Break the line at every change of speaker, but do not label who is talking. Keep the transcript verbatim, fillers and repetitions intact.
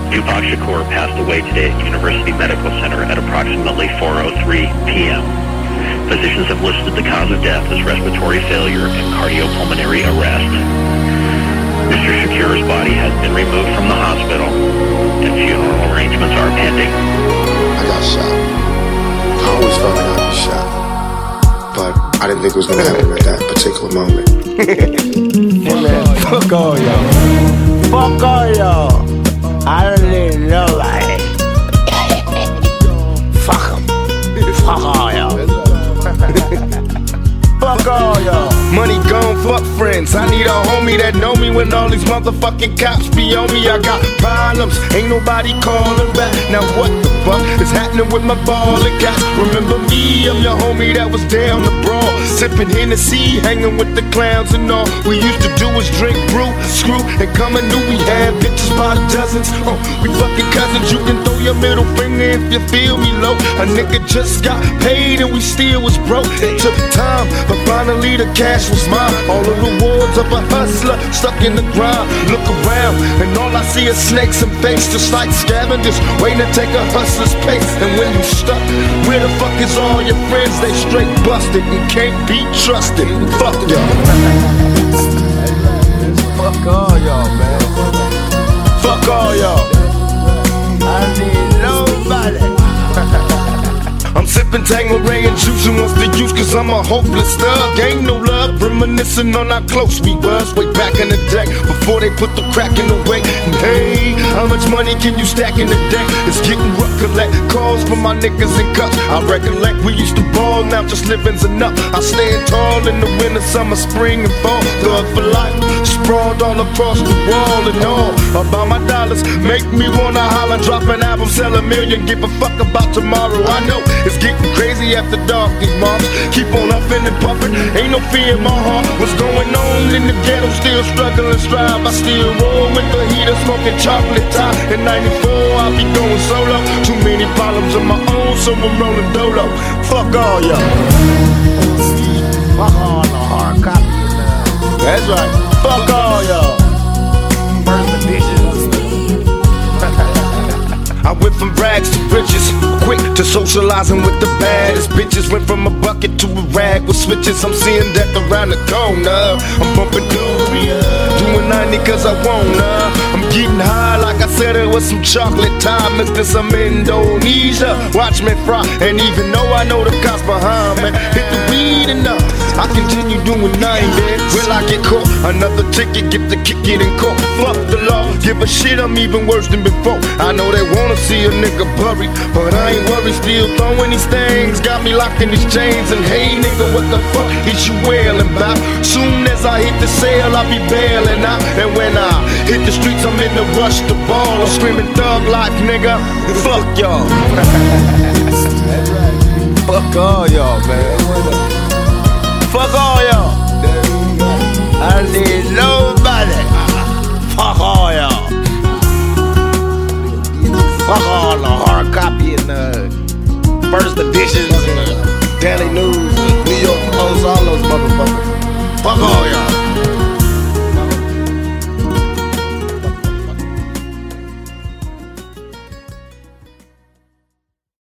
Tupac Shakur passed away today at University Medical Center at approximately four oh three p m Physicians have listed the cause of death as respiratory failure and cardiopulmonary arrest. Mister Shakur's body has been removed from the hospital, and funeral arrangements are pending.
I got shot. I always felt like I'd be shot, but I didn't think it was going to happen at that particular moment.
Hey man, fuck all y'all. Fuck all y'all. I don't need nobody. Fuck them. Fuck all y'all. Fuck all y'all.
Money gone, fuck friends. I need a homie that know me when all these motherfucking cops be on me. I got problems, ain't nobody calling back. Now what the fuck is happening with my ball and cats? Remember me, I'm your homie that was down the brawl, sipping Hennessy, hanging with the clowns and all. We used to do was drink, brew, screw, and come and knew we had bitches by the dozens. Oh, we fucking cousins. You can throw your middle finger if you feel me low. A nigga just got paid and we still was broke. It took time, but finally the cash was mine. All the rewards of a hustler stuck in the ground. Look around and all I see is snakes and fakes, just like scavengers waiting to take a hustler's pace. And when you stuck, where the fuck is all your friends? They straight busted and can't be trusted. Fuck y'all.
Fuck all y'all, man.
Fuck all y'all.
I need nobody.
I'm sipping Tanqueray and juice and wants to use cause I'm a hopeless thug. Ain't no love, reminiscing on how close we was way back in the day, before they put the crack in the way. And hey, how much money can you stack in a day? It's getting rough, collect calls from my niggas in cups. I recollect we used to ball, now just living's enough. I stand tall in the winter, summer, spring and fall. Thug for life, sprawled all across the wall and all. About my dollars, make me wanna holler, drop an album, sell a million, give a fuck about tomorrow. I know it's getting crazy after dark, these moms keep on huffing and puffing. Ain't no fear in my heart. What's going on in the ghetto? Still struggling, strive. I still roll with the heater, smoking chocolate top. In ninety-four, I'll be going solo. Too many problems of my own, so I'm rolling dolo. Fuck all y'all.
Fuck all the hard copies.
That's right. Fuck all y'all.
First edition.
I went from rags to riches, quick to socializing with the baddest bitches. Went from a bucket to a rag with switches. I'm seeing death around the corner. I'm bumping doobie, doing ninety cause I wanna. I'm getting high like I said it was some chocolate time. Mixed in some Indonesia, watch me fry. And even though I know the cops behind me, hit the weed enough, I continue doing ninety. Will I get caught? Another ticket, get the kick it in court. Fuck the law, give a shit, I'm even worse than before. I know they wanna see a nigga buried, but I ain't worried, still throwing these things. Got me locked in these chains, and hey nigga, what the fuck is you wailing about? Soon as I hit the cell, I'll be bailing out. And when I hit the streets, I'm in the rush to ball. I'm screaming thug life, nigga. Fuck y'all.
Fuck all y'all, man.
Fuck all y'all.
I need nobody. Fuck all y'all. Fuck all the hard copy and the first editions and the Daily News, New York Post, all those motherfuckers. Fuck all y'all.